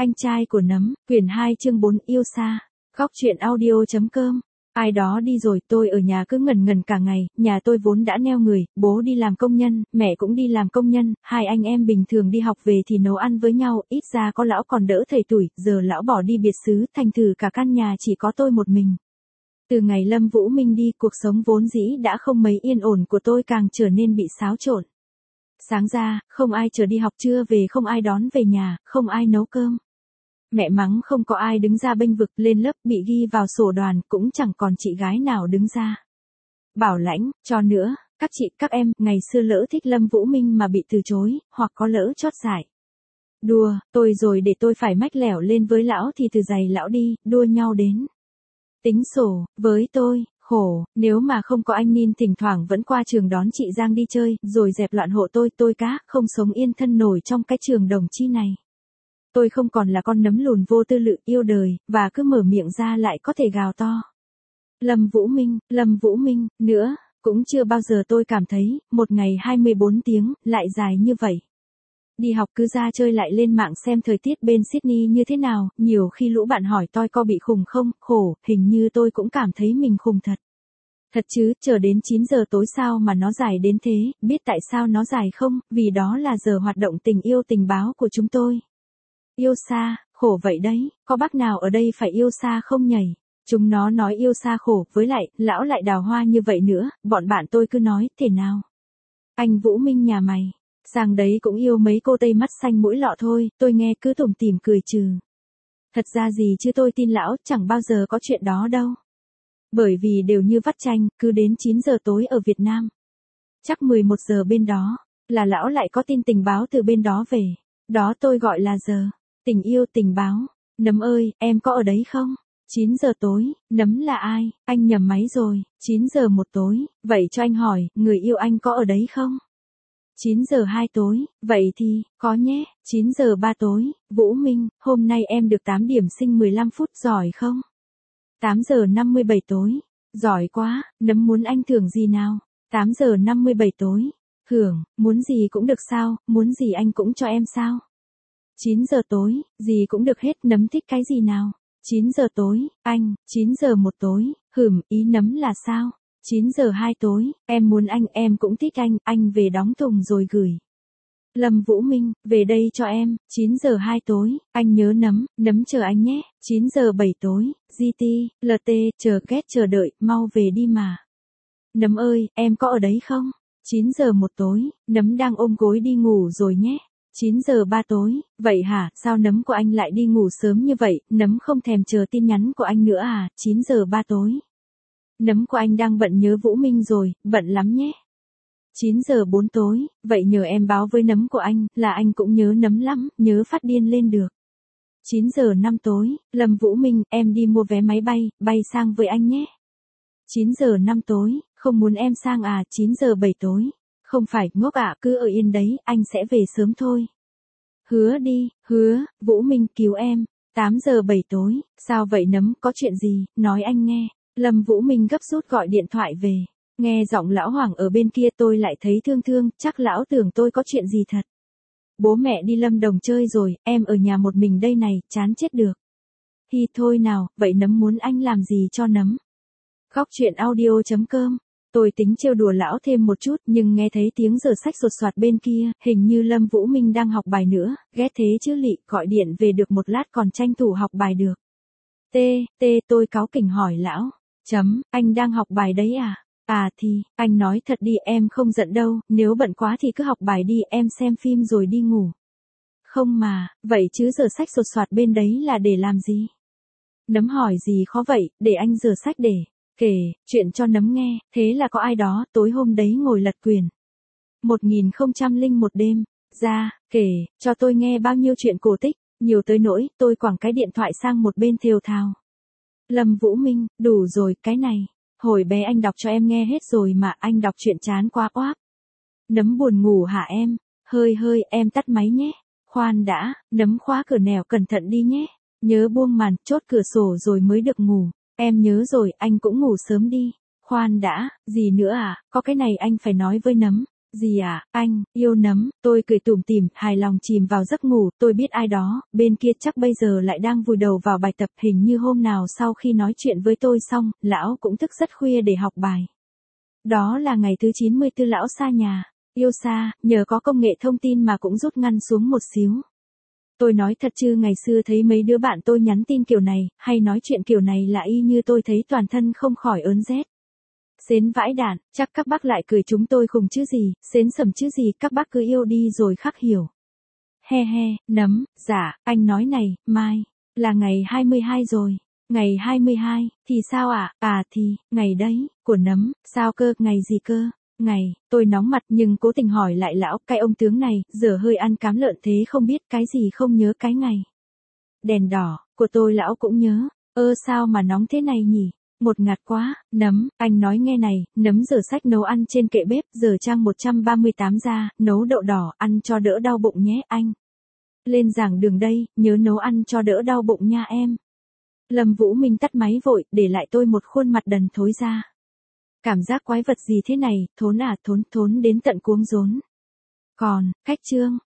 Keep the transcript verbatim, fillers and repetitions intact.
Anh trai của nấm, quyển hai chương bốn yêu xa. Góc truyện audio.com. Ai đó đi rồi, tôi ở nhà cứ ngần ngần cả ngày, nhà tôi vốn đã neo người, bố đi làm công nhân, mẹ cũng đi làm công nhân, hai anh em bình thường đi học về thì nấu ăn với nhau, ít ra có lão còn đỡ thầy tuổi, giờ lão bỏ đi biệt xứ, thành thử cả căn nhà chỉ có tôi một mình. Từ ngày Lâm Vũ Minh đi, cuộc sống vốn dĩ đã không mấy yên ổn của tôi càng trở nên bị xáo trộn. Sáng ra, không ai chờ đi học, trưa về không ai đón về nhà, không ai nấu cơm. Mẹ mắng không có ai đứng ra bênh vực, lên lớp bị ghi vào sổ đoàn, cũng chẳng còn chị gái nào đứng ra bảo lãnh, cho nữa, các chị, các em, ngày xưa lỡ thích Lâm Vũ Minh mà bị từ chối, hoặc có lỡ chót dại. Đùa, tôi rồi để tôi phải mách lẻo lên với lão thì từ giày lão đi, đua nhau đến tính sổ, với tôi, khổ, nếu mà không có anh Nin thỉnh thoảng vẫn qua trường đón chị Giang đi chơi, rồi dẹp loạn hộ tôi, tôi cá, không sống yên thân nổi trong cái trường đồng chi này. Tôi không còn là con nấm lùn vô tư lự yêu đời, và cứ mở miệng ra lại có thể gào to. Lâm Vũ Minh, Lâm Vũ Minh, nữa, cũng chưa bao giờ tôi cảm thấy, một ngày hai mươi bốn tiếng, lại dài như vậy. Đi học cứ ra chơi lại lên mạng xem thời tiết bên Sydney như thế nào, nhiều khi lũ bạn hỏi tôi có bị khùng không, khổ, hình như tôi cũng cảm thấy mình khùng thật. Thật chứ, chờ đến chín giờ tối sao mà nó dài đến thế, biết tại sao nó dài không, vì đó là giờ hoạt động tình yêu tình báo của chúng tôi. Yêu xa, khổ vậy đấy, có bác nào ở đây phải yêu xa không nhảy? Chúng nó nói yêu xa khổ, với lại, lão lại đào hoa như vậy nữa, bọn bạn tôi cứ nói, thế nào? Anh Vũ Minh nhà mày, sang đấy cũng yêu mấy cô Tây mắt xanh mũi lọ thôi, tôi nghe cứ tủm tỉm cười trừ. Thật ra gì chứ tôi tin lão, chẳng bao giờ có chuyện đó đâu. Bởi vì đều như vắt chanh, cứ đến chín giờ tối ở Việt Nam. Chắc mười một giờ bên đó, là lão lại có tin tình báo từ bên đó về. Đó tôi gọi là giờ tình yêu tình báo. Nấm ơi, em có ở đấy không? chín giờ tối, Nấm là ai? Anh nhầm máy rồi, chín giờ một tối, vậy cho anh hỏi, người yêu anh có ở đấy không? chín giờ hai tối, vậy thì, có nhé, chín giờ ba tối, Vũ Minh, hôm nay em được tám điểm sinh mười lăm phút, giỏi không? tám giờ năm mươi bảy tối, giỏi quá, Nấm muốn anh thưởng gì nào? tám giờ năm mươi bảy tối, thưởng, muốn gì cũng được sao, muốn gì anh cũng cho em sao? chín giờ tối, gì cũng được hết, Nấm thích cái gì nào? chín giờ tối, anh, chín giờ một tối, hửm, ý Nấm là sao? chín giờ hai tối, em muốn anh, em cũng thích anh, anh về đóng thùng rồi gửi. Lâm Vũ Minh, về đây cho em, chín giờ hai tối, anh nhớ Nấm, Nấm chờ anh nhé, chín giờ bảy tối, giê tê, lờ tê, chờ ghét chờ đợi, mau về đi mà. Nấm ơi, em có ở đấy không? chín giờ một tối, Nấm đang ôm gối đi ngủ rồi nhé. chín giờ ba tối, vậy hả, sao Nấm của anh lại đi ngủ sớm như vậy, Nấm không thèm chờ tin nhắn của anh nữa à, chín giờ ba tối. Nấm của anh đang bận nhớ Vũ Minh rồi, bận lắm nhé. chín giờ bốn tối, vậy nhờ em báo với Nấm của anh, là anh cũng nhớ Nấm lắm, nhớ phát điên lên được. chín giờ năm tối, Lâm Vũ Minh, em đi mua vé máy bay, bay sang với anh nhé. chín giờ năm tối, không muốn em sang à, chín giờ bảy tối. Không phải, ngốc ạ, à, cứ ở yên đấy, anh sẽ về sớm thôi. Hứa đi, hứa, Vũ Minh cứu em. tám giờ bảy tối, sao vậy Nấm, có chuyện gì, nói anh nghe. Lâm Vũ Minh gấp rút gọi điện thoại về. Nghe giọng lão Hoàng ở bên kia tôi lại thấy thương thương, chắc lão tưởng tôi có chuyện gì thật. Bố mẹ đi Lâm Đồng chơi rồi, em ở nhà một mình đây này, chán chết được. Hi thôi nào, vậy Nấm muốn anh làm gì cho Nấm? Góc truyện audio.com. Tôi tính trêu đùa lão thêm một chút, nhưng nghe thấy tiếng giờ sách sột soạt bên kia, hình như Lâm Vũ Minh đang học bài nữa, ghét thế chứ lị, gọi điện về được một lát còn tranh thủ học bài được. T, T tôi cáu kỉnh hỏi lão, chấm, anh đang học bài đấy à? À thì, anh nói thật đi, em không giận đâu, nếu bận quá thì cứ học bài đi, em xem phim rồi đi ngủ. Không mà, vậy chứ giờ sách sột soạt bên đấy là để làm gì? Nấm hỏi gì khó vậy, để anh giờ sách để kể chuyện cho Nấm nghe, thế là có ai đó, tối hôm đấy ngồi lật quyển. một nghìn không trăm lẻ một đêm, ra, kể, cho tôi nghe bao nhiêu chuyện cổ tích, nhiều tới nỗi, tôi quẳng cái điện thoại sang một bên thều thào. Lâm Vũ Minh, đủ rồi, cái này, hồi bé anh đọc cho em nghe hết rồi mà, anh đọc chuyện chán quá oáp. Nấm buồn ngủ hả em? Hơi hơi, em tắt máy nhé. Khoan đã, Nấm khóa cửa nẻo cẩn thận đi nhé. Nhớ buông màn, chốt cửa sổ rồi mới được ngủ. Em nhớ rồi, anh cũng ngủ sớm đi. Khoan đã, gì nữa à, có cái này anh phải nói với Nấm. Gì à, anh, yêu nấm, tôi cười tủm tỉm, hài lòng chìm vào giấc ngủ, tôi biết ai đó, bên kia chắc bây giờ lại đang vùi đầu vào bài tập, hình như hôm nào sau khi nói chuyện với tôi xong, lão cũng thức rất khuya để học bài. Đó là ngày thứ chín mươi tư lão xa nhà, yêu xa, nhờ có công nghệ thông tin mà cũng rút ngắn xuống một xíu. Tôi nói thật chứ ngày xưa thấy mấy đứa bạn tôi nhắn tin kiểu này, hay nói chuyện kiểu này là y như tôi thấy toàn thân không khỏi ớn rét. Xến vãi đạn, chắc các bác lại cười chúng tôi khùng chứ gì, xến sầm chứ gì, các bác cứ yêu đi rồi khắc hiểu. He he, nấm, dạ, anh nói này, mai, là ngày hai mươi hai rồi. Ngày hai mươi hai, thì sao ạ? À? à thì, ngày đấy, của nấm, sao cơ, ngày gì cơ? Ngày, tôi nóng mặt nhưng cố tình hỏi lại lão, cái ông tướng này, giờ hơi ăn cám lợn thế không biết cái gì không nhớ cái ngày. Đèn đỏ, của tôi lão cũng nhớ, ơ sao mà nóng thế này nhỉ? Một ngạt quá, nấm, anh nói nghe này, nấm rửa sách nấu ăn trên kệ bếp, giờ trang một trăm ba mươi tám ra, nấu đậu đỏ, ăn cho đỡ đau bụng nhé anh. Lên giảng đường đây, nhớ nấu ăn cho đỡ đau bụng nha em. Lâm Vũ Minh tắt máy vội, để lại tôi một khuôn mặt đần thối ra. Cảm giác quái vật gì thế này, thốn à thốn thốn đến tận cuống rốn. Còn, khách trương,